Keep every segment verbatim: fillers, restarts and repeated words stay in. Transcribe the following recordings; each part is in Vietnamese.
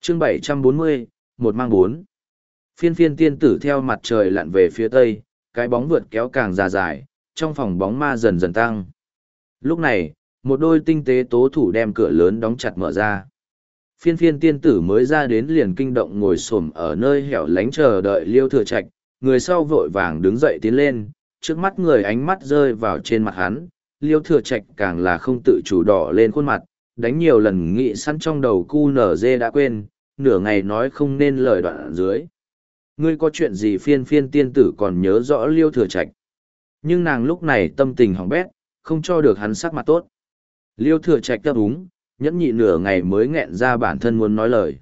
chương bảy trăm bốn mươi, một mang bốn. Phiên phiên tiên tử theo mặt trời lặn về phía tây, cái bóng vượt kéo càng dài dài, trong phòng bóng ma dần dần tăng. Lúc này, một đôi tinh tế tố thủ đem cửa lớn đóng chặt mở ra. Phiên phiên tiên tử mới ra đến liền kinh động ngồi xổm ở nơi hẻo lánh chờ đợi Liêu Thừa Trạch, người sau vội vàng đứng dậy tiến lên, trước mắt người ánh mắt rơi vào trên mặt hắn, Liêu Thừa Trạch càng là không tự chủ đỏ lên khuôn mặt, đánh nhiều lần nghĩ sẵn trong đầu cu nở dê đã quên, nửa ngày nói không nên lời đoạn dưới. Ngươi có chuyện gì phiên phiên tiên tử còn nhớ rõ Liêu Thừa Trạch. Nhưng nàng lúc này tâm tình hỏng bét, không cho được hắn sắc mặt tốt. Liêu Thừa Trạch đáp úng, nhẫn nhị nửa ngày mới nghẹn ra bản thân muốn nói lời.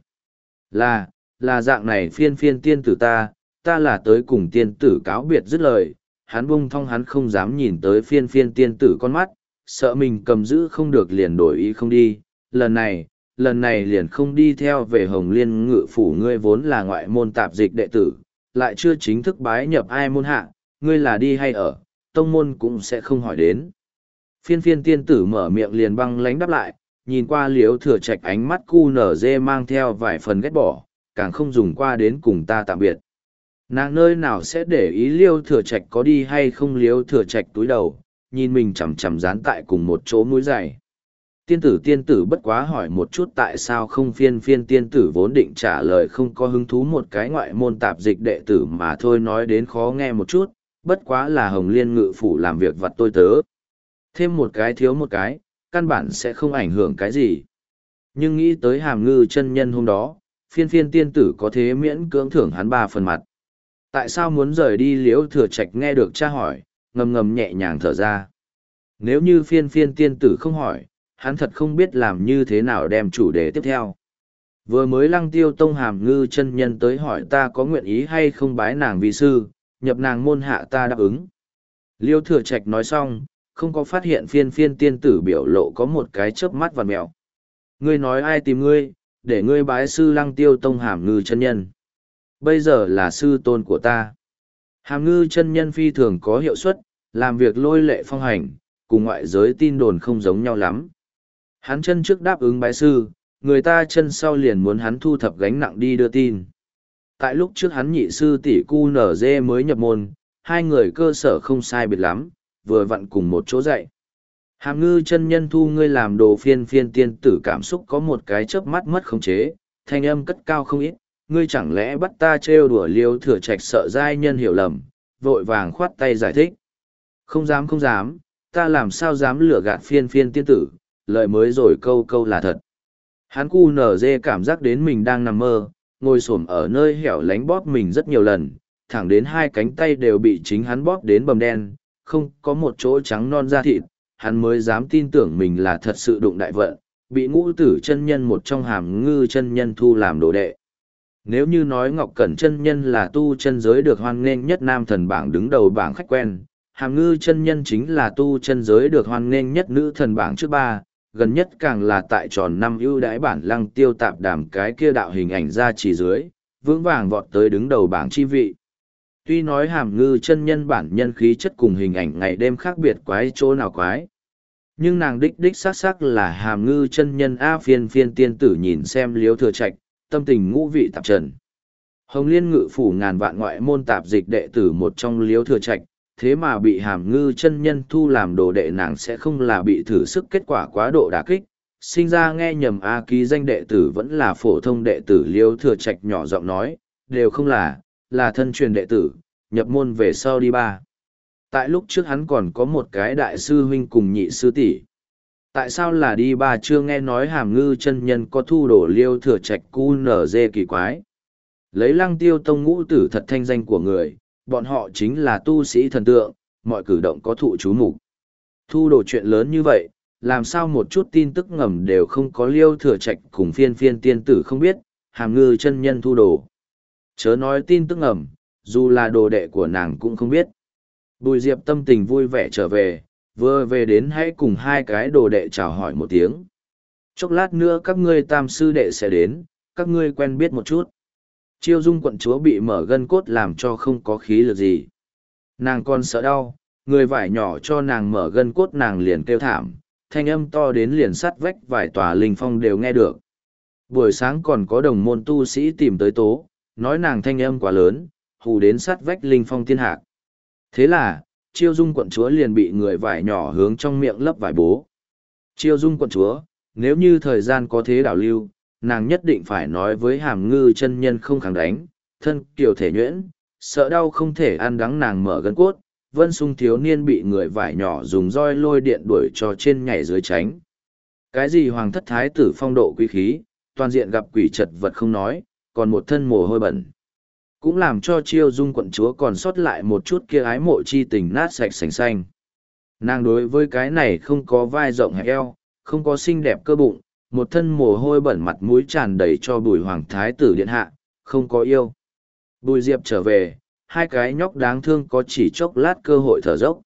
Là, là dạng này phiên phiên tiên tử ta, ta là tới cùng tiên tử cáo biệt dứt lời. Hắn bung thong hắn không dám nhìn tới phiên phiên tiên tử con mắt, sợ mình cầm giữ không được liền đổi ý không đi. Lần này, lần này liền không đi theo về Hồng Liên ngự phủ, ngươi vốn là ngoại môn tạp dịch đệ tử, lại chưa chính thức bái nhập ai môn hạ, ngươi là đi hay ở, tông môn cũng sẽ không hỏi đến. Phiên phiên tiên tử mở miệng liền băng lánh đáp lại, nhìn qua Liễu Thừa Trạch ánh mắt cu nở dê mang theo vài phần ghét bỏ, càng không dùng qua đến cùng ta tạm biệt. Nàng nơi nào sẽ để ý Liêu Thừa Trạch có đi hay không. Liêu Thừa Trạch túi đầu, nhìn mình chằm chằm dán tại cùng một chỗ mũi dày. Tiên tử tiên tử bất quá hỏi một chút tại sao không. Phiên phiên tiên tử vốn định trả lời không có hứng thú một cái ngoại môn tạp dịch đệ tử mà thôi, nói đến khó nghe một chút, bất quá là Hồng Liên ngự phủ làm việc vặt tôi tớ. Thêm một cái thiếu một cái, căn bản sẽ không ảnh hưởng cái gì. Nhưng nghĩ tới Hàm Ngư chân nhân hôm đó, phiên phiên tiên tử có thế miễn cưỡng thưởng hắn ba phần mặt. Tại sao muốn rời đi? Liễu Thừa Trạch nghe được cha hỏi, ngầm ngầm nhẹ nhàng thở ra. Nếu như phiên phiên tiên tử không hỏi, hắn thật không biết làm như thế nào đem chủ đề tiếp theo. Vừa mới Lăng Tiêu Tông Hàm Ngư chân nhân tới hỏi ta có nguyện ý hay không bái nàng vi sư, nhập nàng môn hạ ta đáp ứng. Liêu Thừa Trạch nói xong, không có phát hiện phiên phiên tiên tử biểu lộ có một cái chớp mắt vằn mèo. Ngươi nói ai tìm ngươi, để ngươi bái sư Lăng Tiêu Tông Hàm Ngư chân nhân. Bây giờ là sư tôn của ta. Hàm Ngư chân nhân phi thường có hiệu suất, làm việc lôi lệ phong hành, cùng ngoại giới tin đồn không giống nhau lắm. Hắn chân trước đáp ứng bái sư, người ta chân sau liền muốn hắn thu thập gánh nặng đi đưa tin. Tại lúc trước hắn nhị sư tỷ cu nở dê mới nhập môn, hai người cơ sở không sai biệt lắm, vừa vặn cùng một chỗ dạy. Hàm Ngư chân nhân thu ngươi làm đồ. Phiên phiên tiên tử cảm xúc có một cái chớp mắt mất khống chế, thanh âm cất cao không ít, ngươi chẳng lẽ bắt ta trêu đùa? Liêu Thừa Trạch sợ giai nhân hiểu lầm, vội vàng khoát tay giải thích. Không dám không dám, ta làm sao dám lừa gạt phiên phiên tiên tử, lời mới rồi câu câu là thật. Hắn cu nở dê cảm giác đến mình đang nằm mơ, ngồi xổm ở nơi hẻo lánh bóp mình rất nhiều lần, thẳng đến hai cánh tay đều bị chính hắn bóp đến bầm đen, không có một chỗ trắng non da thịt, hắn mới dám tin tưởng mình là thật sự đụng đại vận, bị ngũ tử chân nhân một trong Hàm Ngư chân nhân thu làm đồ đệ. Nếu như nói Ngọc Cẩn chân nhân là tu chân giới được hoan nghênh nhất nam thần bảng đứng đầu bảng khách quen, Hàm Ngư chân nhân chính là tu chân giới được hoan nghênh nhất nữ thần bảng trước ba, gần nhất càng là tại tròn năm ưu đãi bản Lăng Tiêu tạp đàm cái kia đạo hình ảnh ra chỉ dưới, vững vàng vọt tới đứng đầu bảng chi vị. Tuy nói Hàm Ngư chân nhân bản nhân khí chất cùng hình ảnh ngày đêm khác biệt quái chỗ nào quái, nhưng nàng đích đích xác xác là Hàm Ngư chân nhân. A. Phiên phiên tiên tử nhìn xem Liêu Thừa Trạch, tâm tình ngũ vị tạp trần. Hồng Liên ngự phủ ngàn vạn ngoại môn tạp dịch đệ tử một trong Liêu Thừa Trạch, thế mà bị Hàm Ngư chân nhân thu làm đồ đệ, nàng sẽ không là bị thử sức kết quả quá độ đả kích, sinh ra nghe nhầm A. Ký danh đệ tử vẫn là phổ thông đệ tử? Liêu Thừa Trạch nhỏ giọng nói, đều không là, là thân truyền đệ tử, nhập môn về sau đi ba. Tại lúc trước hắn còn có một cái đại sư huynh cùng nhị sư tỷ. Tại sao là đi ba? Chưa nghe nói Hàm Ngư chân nhân có thu đồ. Liêu Thừa Trạch cu nở dê kỳ quái. Lấy Lăng Tiêu Tông ngũ tử thật thanh danh của người, bọn họ chính là tu sĩ thần tượng, mọi cử động có thụ chú mục. Thu đồ chuyện lớn như vậy, làm sao một chút tin tức ngầm đều không có? Liêu Thừa Trạch cùng phiên phiên tiên tử không biết, Hàm Ngư chân nhân thu đồ. Chớ nói tin tức ngầm, dù là đồ đệ của nàng cũng không biết. Bùi Diệp tâm tình vui vẻ trở về, vừa về đến hãy cùng hai cái đồ đệ chào hỏi một tiếng. Chốc lát nữa các ngươi tam sư đệ sẽ đến, các ngươi quen biết một chút. Chiêu Dung quận chúa bị mở gân cốt làm cho không có khí lực gì. Nàng còn sợ đau, người vải nhỏ cho nàng mở gân cốt nàng liền kêu thảm, thanh âm to đến liền sắt vách vài tòa linh phong đều nghe được. Buổi sáng còn có đồng môn tu sĩ tìm tới tố, nói nàng thanh âm quá lớn, hù đến sát vách linh phong thiên hạc. Thế là, Chiêu Dung quận chúa liền bị người vải nhỏ hướng trong miệng lấp vải bố. Chiêu Dung quận chúa, nếu như thời gian có thế đảo lưu, nàng nhất định phải nói với Hàm Ngư chân nhân không kháng đánh, thân kiều thể nhuyễn, sợ đau không thể ăn đắng nàng mở gân cốt. Vân Sung thiếu niên bị người vải nhỏ dùng roi lôi điện đuổi cho trên nhảy dưới tránh. Cái gì hoàng thất thái tử phong độ quý khí, toàn diện gặp quỷ chật vật không nói, còn một thân mồ hôi bẩn. Cũng làm cho Chiêu Dung quận chúa còn sót lại một chút kia ái mộ chi tình nát sạch sành xanh. Nàng đối với cái này không có vai rộng hẹp eo, không có xinh đẹp cơ bụng, một thân mồ hôi bẩn mặt mũi tràn đầy cho bùi hoàng thái tử điện hạ, không có yêu. Bùi Diệp trở về, hai cái nhóc đáng thương có chỉ chốc lát cơ hội thở dốc.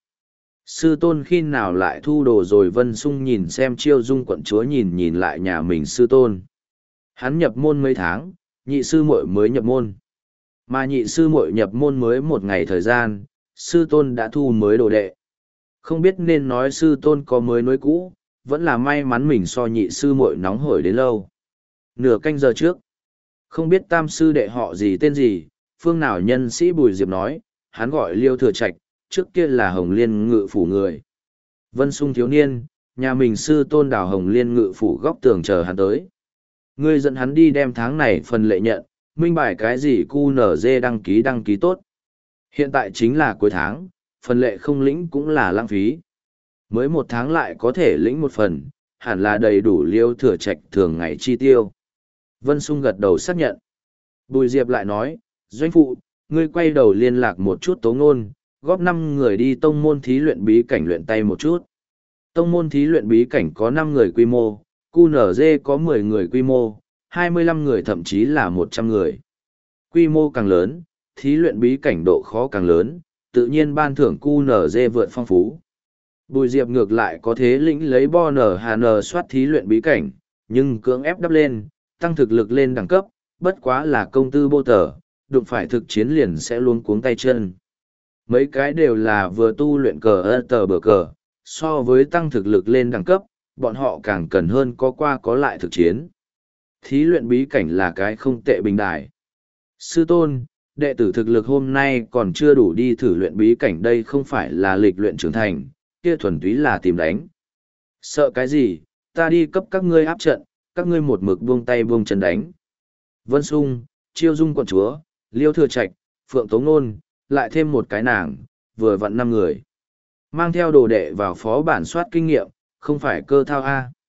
Sư tôn khi nào lại thu đồ rồi? Vân Sung nhìn xem Chiêu Dung quận chúa nhìn nhìn lại nhà mình sư tôn. Hắn nhập môn mấy tháng, nhị sư muội mới nhập môn. Mà nhị sư muội nhập môn mới một ngày thời gian, sư tôn đã thu mới đồ đệ. Không biết nên nói sư tôn có mới nối cũ, vẫn là may mắn mình so nhị sư muội nóng hổi đến lâu. Nửa canh giờ trước, không biết tam sư đệ họ gì tên gì, phương nào nhân sĩ Bùi Diệp nói, hắn gọi Liêu Thừa Trạch, trước kia là Hồng Liên ngự phủ người. Vân Sung thiếu niên, nhà mình sư tôn đào Hồng Liên ngự phủ góc tường chờ hắn tới. Ngươi dẫn hắn đi đem tháng này phần lệ nhận, minh bài cái gì cu nở dê đăng ký đăng ký tốt. Hiện tại chính là cuối tháng, phần lệ không lĩnh cũng là lãng phí. Mới một tháng lại có thể lĩnh một phần, hẳn là đầy đủ Liêu Thừa Trạch thường ngày chi tiêu. Vân Sung gật đầu xác nhận. Bùi Diệp lại nói, doanh phụ, ngươi quay đầu liên lạc một chút Tố Ngôn, góp năm người đi tông môn thí luyện bí cảnh luyện tay một chút. Tông môn thí luyện bí cảnh có năm người quy mô, cu nở dê có mười người quy mô, hai mươi lăm người thậm chí là một trăm người. Quy mô càng lớn, thí luyện bí cảnh độ khó càng lớn, tự nhiên ban thưởng cu nở dê vượt phong phú. Bùi Diệp ngược lại có thế lĩnh lấy bo nở hà nở soát thí luyện bí cảnh, nhưng cưỡng ép đắp lên, tăng thực lực lên đẳng cấp, bất quá là công tư bô tờ, đụng phải thực chiến liền sẽ luôn cuống tay chân. Mấy cái đều là vừa tu luyện cờ ơ tờ bờ cờ, so với tăng thực lực lên đẳng cấp, bọn họ càng cần hơn có qua có lại thực chiến. Thí luyện bí cảnh là cái không tệ bình đại. Sư tôn, đệ tử thực lực hôm nay còn chưa đủ đi thử luyện bí cảnh, đây không phải là lịch luyện trưởng thành, kia thuần túy là tìm đánh. Sợ cái gì, ta đi cấp các ngươi áp trận, các ngươi một mực buông tay buông chân đánh. Vân Sung, Chiêu Dung quận chúa, Liêu Thừa Trạch, Phượng Tố Ngôn, lại thêm một cái nàng, vừa vặn năm người. Mang theo đồ đệ vào phó bản soát kinh nghiệm, không phải cơ thao A.